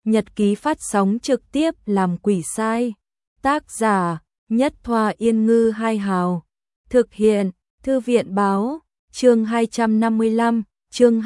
Nhật ký phát sóng trực tiếp làm quỷ sai. Tác giả Nhất Thoa Yên Ngư Hai Hào. Thực hiện Thư viện Báo. Chương 255, chương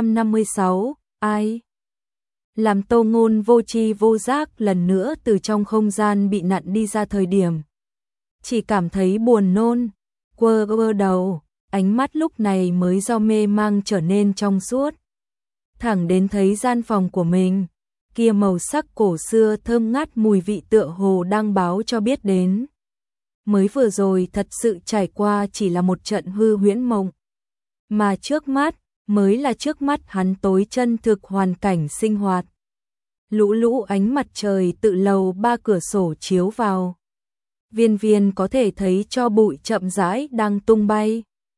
256. Ai làm Tô Ngôn vô tri vô giác lần nữa từ trong không gian bị nặn đi ra thời điểm chỉ cảm thấy buồn nôn, quơ đầu, ánh mắt lúc này mới do mê mang trở nên trong suốt. Thẳng đến thấy gian phòng của mình, kia màu sắc cổ xưa thơm ngát mùi vị tựa hồ đang báo cho biết đến. Mới vừa rồi thật sự trải qua chỉ là một trận hư huyễn mộng, mà trước mắt mới là trước mắt hắn tối chân thực hoàn cảnh sinh hoạt. Lũ ánh mặt trời tự lầu ba cửa sổ chiếu vào. Viên viên có thể thấy cho bụi chậm rãi đang tung bay.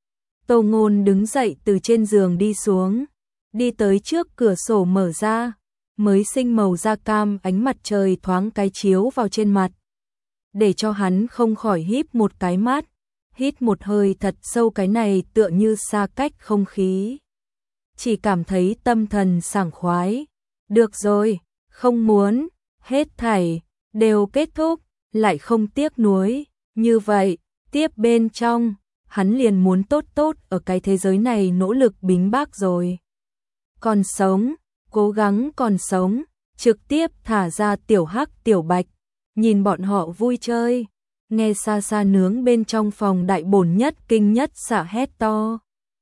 Tô Ngôn đứng dậy từ trên giường đi xuống, đi tới trước cửa sổ mở ra, mới sinh màu da cam ánh mặt trời thoáng cái chiếu vào trên mặt, để cho hắn không khỏi híp một cái mắt, hít một hơi thật sâu, cái này tựa như xa cách không khí. Chỉ cảm thấy tâm thần sảng khoái. Được rồi, không muốn, hết thảy đều kết thúc, lại không tiếc nuối, như vậy, tiếp bên trong, hắn liền muốn tốt ở cái thế giới này nỗ lực bính bác rồi. Còn sống, cố gắng còn sống, trực tiếp thả ra tiểu hắc tiểu bạch, nhìn bọn họ vui chơi, nghe xa xa nướng bên trong phòng đại bổn nhất kinh nhất xạ hét to.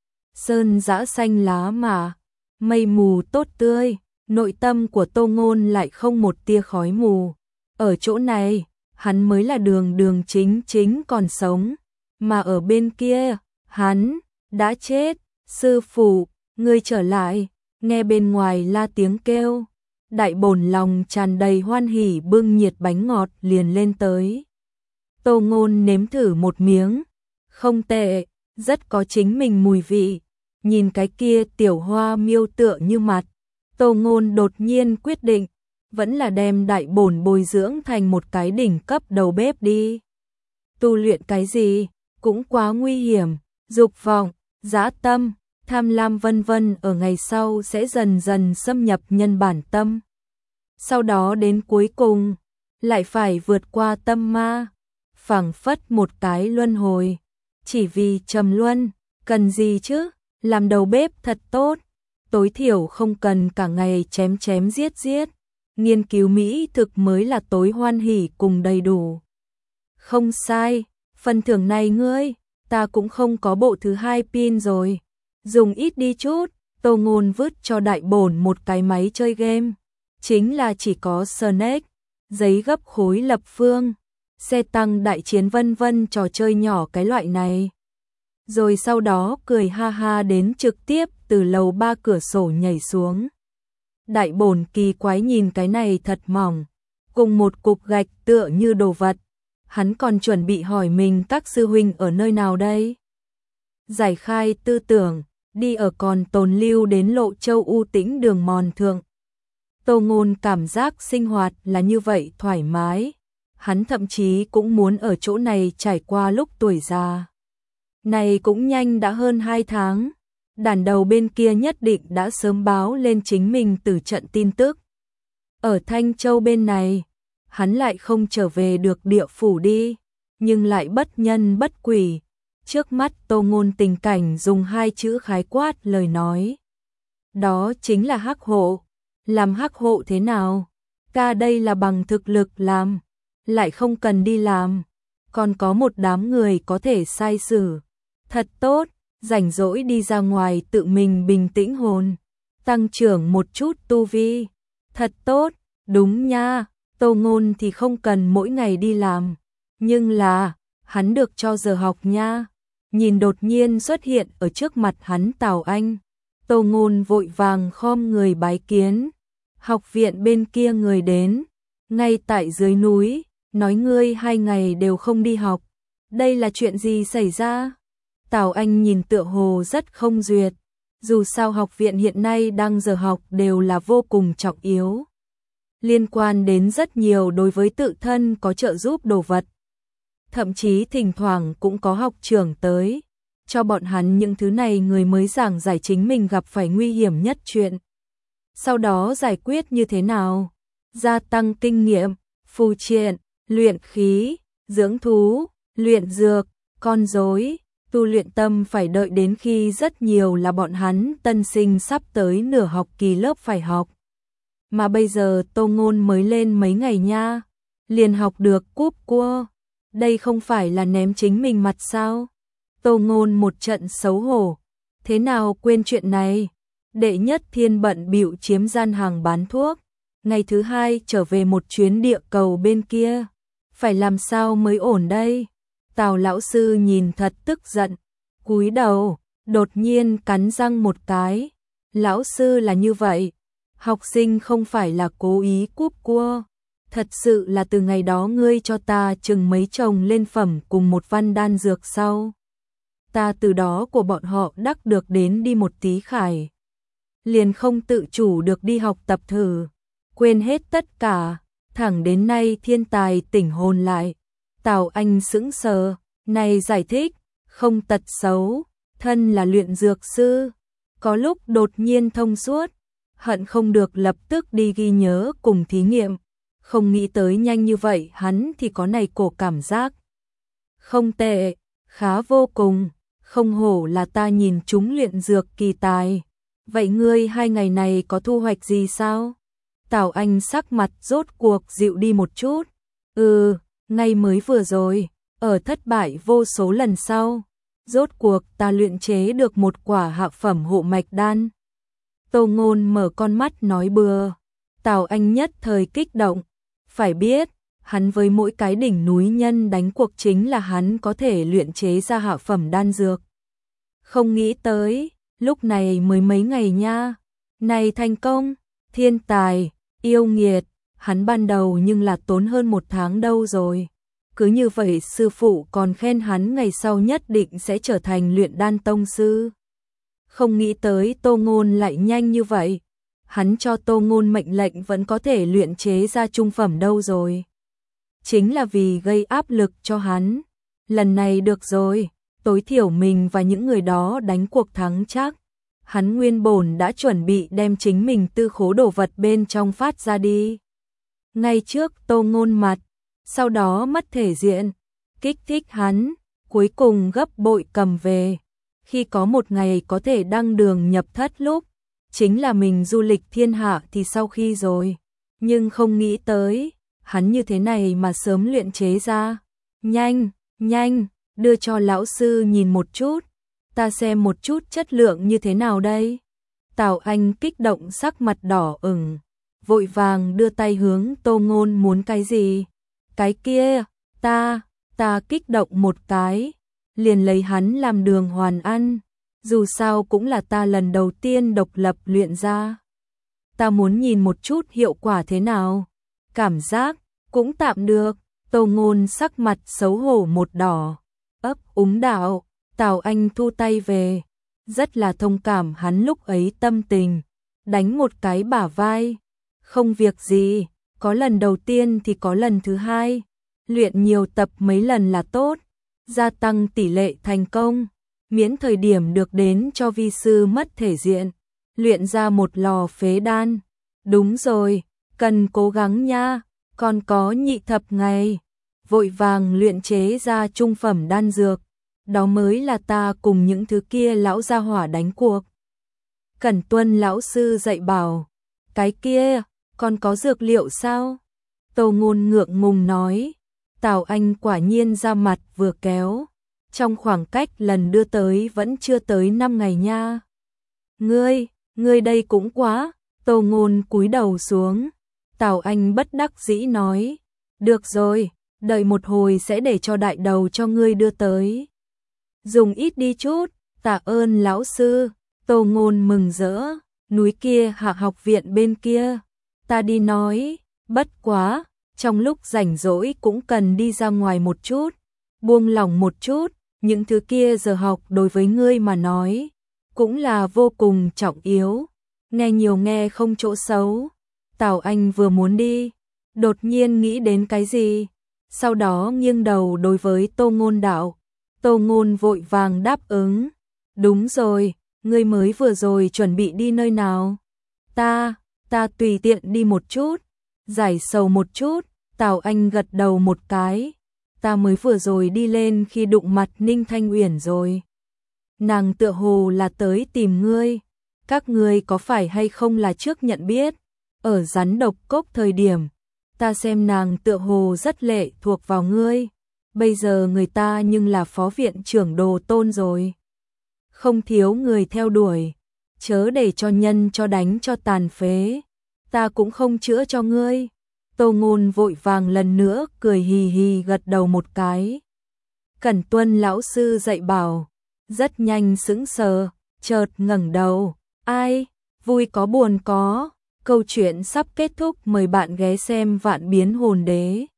Sơn dã xanh lá mà, mây mù tốt tươi, nội tâm của Tô Ngôn lại không một tia khói mù. Ở chỗ này, hắn mới là đường chính còn sống, mà ở bên kia, hắn đã chết. Sư phụ, ngươi trở lại. Nghe bên ngoài la tiếng kêu, đại bổn lòng tràn đầy hoan hỉ bưng nhiệt bánh ngọt liền lên tới. Tô Ngôn nếm thử một miếng, không tệ, rất có chính mình mùi vị. Nhìn cái kia tiểu hoa miêu tựa như mặt, Tô Ngôn đột nhiên quyết định, vẫn là đem đại bổn bồi dưỡng thành một cái đỉnh cấp đầu bếp đi. Tu luyện cái gì, cũng quá nguy hiểm, dục vọng, dã tâm, tham lam vân vân ở ngày sau sẽ dần dần xâm nhập nhân bản tâm. Sau đó đến cuối cùng, lại phải vượt qua tâm ma, phảng phất một cái luân hồi. Chỉ vì trầm luân, cần gì chứ, làm đầu bếp thật tốt, tối thiểu không cần cả ngày chém giết. Nghiên cứu mỹ thực mới là tối hoan hỉ cùng đầy đủ. Không sai, phần thưởng này ngươi, ta cũng không có bộ thứ hai pin rồi. Dùng ít đi chút. Tô Ngôn vứt cho đại bổn một cái máy chơi game, chính là chỉ có Snake, giấy gấp khối lập phương, xe tăng đại chiến vân vân trò chơi nhỏ cái loại này. Rồi sau đó cười ha ha đến trực tiếp từ lầu ba cửa sổ nhảy xuống. Đại bổn kỳ quái nhìn cái này thật mỏng, cùng một cục gạch tựa như đồ vật. Hắn còn chuẩn bị hỏi mình các sư huynh ở nơi nào đây. Giải khai tư tưởng, đi ở còn tồn lưu đến Lộ Châu u tĩnh đường mòn thượng. Tô Ngôn cảm giác sinh hoạt là như vậy thoải mái. Hắn thậm chí cũng muốn ở chỗ này trải qua lúc tuổi già. Này cũng nhanh đã hơn 2 tháng. Đàn đầu bên kia nhất định đã sớm báo lên chính mình từ trận tin tức. Ở Thanh Châu bên này, hắn lại không trở về được địa phủ đi, nhưng lại bất nhân bất quỷ. Trước mắt Tô Ngôn tình cảnh dùng 2 chữ khái quát lời nói. Đó chính là hắc hộ. Làm hắc hộ thế nào? Ca đây là bằng thực lực làm, lại không cần đi làm. Còn có một đám người có thể sai xử. Thật tốt, rảnh rỗi đi ra ngoài tự mình bình tĩnh hồn, tăng trưởng một chút tu vi. Thật tốt, đúng nha, Tô Ngôn thì không cần mỗi ngày đi làm. Nhưng là, hắn được cho giờ học nha. Nhìn đột nhiên xuất hiện ở trước mặt hắn Tào Anh, Tô Ngôn vội vàng khom người bái kiến. Học viện bên kia người đến, ngay tại dưới núi, nói ngươi 2 ngày đều không đi học. Đây là chuyện gì xảy ra? Tào Anh nhìn tựa hồ rất không duyệt, dù sao học viện hiện nay đang giờ học đều là vô cùng trọng yếu, liên quan đến rất nhiều đối với tự thân có trợ giúp đồ vật. Thậm chí thỉnh thoảng cũng có học trưởng tới, cho bọn hắn những thứ này người mới giảng giải chính mình gặp phải nguy hiểm nhất chuyện. Sau đó giải quyết như thế nào? gia tăng kinh nghiệm, phù triện, luyện khí, dưỡng thú, luyện dược, con rối, tu luyện tâm phải đợi đến khi rất nhiều là bọn hắn tân sinh sắp tới nửa học kỳ lớp phải học. Mà bây giờ Tô Ngôn mới lên mấy ngày nha, liền học được cúp cua. Đây không phải là ném chính mình mặt sao? Tô Ngôn một trận xấu hổ. Thế nào quên chuyện này? Đệ Nhất Thiên bận bịu chiếm gian hàng bán thuốc. Ngày thứ hai trở về một chuyến địa cầu bên kia. Phải làm sao mới ổn đây? Tào lão sư nhìn thật tức giận. Cúi đầu, đột nhiên cắn răng một cái. Lão sư là như vậy. Học sinh không phải là cố ý cúp cua. Thật sự là từ ngày đó ngươi cho ta chừng mấy chồng lên phẩm cùng một văn đan dược sau. Ta từ đó của bọn họ đắc được đến đi một tí khải. Liền không tự chủ được đi học tập thử. Quên hết tất cả. Thẳng đến nay thiên tài tỉnh hồn lại. Tào Anh sững sờ. Này giải thích. Không tật xấu. Thân là luyện dược sư. Có lúc đột nhiên thông suốt. Hận không được lập tức đi ghi nhớ cùng thí nghiệm. Không nghĩ tới nhanh như vậy hắn thì có này cổ cảm giác. Không tệ, khá vô cùng, không hổ là ta nhìn chúng luyện dược kỳ tài. Vậy ngươi 2 ngày này có thu hoạch gì sao? Tào Anh sắc mặt rốt cuộc dịu đi một chút. Ngay mới vừa rồi, ở thất bại vô số lần sau. Rốt cuộc ta luyện chế được một quả hạ phẩm hộ mạch đan. Tô Ngôn mở con mắt nói bừa. Tào Anh nhất thời kích động. Phải biết, hắn với mỗi cái đỉnh núi nhân đánh cuộc chính là hắn có thể luyện chế ra hạ phẩm đan dược. Không nghĩ tới, lúc này mới mấy ngày nha. Này thành công, thiên tài, yêu nghiệt, hắn ban đầu nhưng là tốn hơn 1 tháng đâu rồi. Cứ như vậy sư phụ còn khen hắn ngày sau nhất định sẽ trở thành luyện đan tông sư. Không nghĩ tới Tô Ngôn lại nhanh như vậy. Hắn cho Tô Ngôn mệnh lệnh vẫn có thể luyện chế ra trung phẩm đâu rồi. Chính là vì gây áp lực cho hắn. Lần này được rồi, tối thiểu mình và những người đó đánh cuộc thắng chắc. Hắn nguyên bổn đã chuẩn bị đem chính mình tư khố đồ vật bên trong phát ra đi. Ngay trước Tô Ngôn mặt, sau đó mất thể diện, kích thích hắn, cuối cùng gấp bội cầm về. Khi có một ngày có thể đăng đường nhập thất lúc, chính là mình du lịch thiên hạ thì sau khi rồi. Nhưng không nghĩ tới, hắn như thế này mà sớm luyện chế ra. Nhanh, nhanh, đưa cho lão sư nhìn một chút. Ta xem một chút chất lượng như thế nào đây. Tào Anh kích động sắc mặt đỏ ửng, vội vàng đưa tay hướng Tô Ngôn muốn cái gì. Cái kia, ta kích động một cái, liền lấy hắn làm đường hoàn ăn. Dù sao cũng là ta lần đầu tiên độc lập luyện ra. Ta muốn nhìn một chút hiệu quả thế nào. Cảm giác cũng tạm được. Tô Ngôn sắc mặt xấu hổ một đỏ. Ấp úng đạo. Tào Anh thu tay về. Rất là thông cảm hắn lúc ấy tâm tình. Đánh một cái bả vai. Không việc gì. Có lần đầu tiên thì có lần thứ hai. Luyện nhiều tập mấy lần là tốt. Gia tăng tỷ lệ thành công. Miễn thời điểm được đến cho vi sư mất thể diện. Luyện ra một lò phế đan. Đúng rồi, cần cố gắng nha. Còn có nhị thập ngày. Vội vàng luyện chế ra trung phẩm đan dược. Đó mới là ta cùng những thứ kia lão gia hỏa đánh cuộc. Cẩn tuân lão sư dạy bảo. Cái kia, còn có dược liệu sao? Tô Ngôn ngượng ngùng nói. Tào Anh quả nhiên ra mặt vừa kéo. Trong khoảng cách lần đưa tới vẫn chưa tới 5 ngày nha. Ngươi đây cũng quá. Tô Ngôn cúi đầu xuống. Tào Anh bất đắc dĩ nói. Được rồi, đợi một hồi sẽ để cho đại đầu cho ngươi đưa tới. Dùng ít đi chút, tạ ơn lão sư. Tô Ngôn mừng rỡ. Núi kia hạ học viện bên kia. Ta đi nói, bất quá, trong lúc rảnh rỗi cũng cần đi ra ngoài một chút. Buông lỏng một chút. Những thứ kia giờ học đối với ngươi mà nói, cũng là vô cùng trọng yếu. Nghe nhiều nghe không chỗ xấu. Tào Anh vừa muốn đi, đột nhiên nghĩ đến cái gì. Sau đó nghiêng đầu đối với Tô Ngôn đạo. Tô Ngôn vội vàng đáp ứng. Đúng rồi, ngươi mới vừa rồi chuẩn bị đi nơi nào? Ta tùy tiện đi một chút. Giải sầu một chút, Tào Anh gật đầu một cái. Ta mới vừa rồi đi lên khi đụng mặt Ninh Thanh Uyển rồi. Nàng tựa hồ là tới tìm ngươi. Các ngươi có phải hay không là trước nhận biết? Ở rắn độc cốc thời điểm, ta xem nàng tựa hồ rất lệ thuộc vào ngươi. Bây giờ người ta nhưng là phó viện trưởng Đồ Tôn rồi. Không thiếu người theo đuổi. Chớ để cho nhân cho đánh cho tàn phế. Ta cũng không chữa cho ngươi. Tô Ngôn vội vàng lần nữa cười hì hì gật đầu một cái. Cẩn Tuân lão sư dạy bảo. Rất nhanh sững sờ, chợt ngẩng đầu. Ai? Vui có buồn có. Câu chuyện sắp kết thúc, mời bạn ghé xem Vạn Biến Hồn Đế.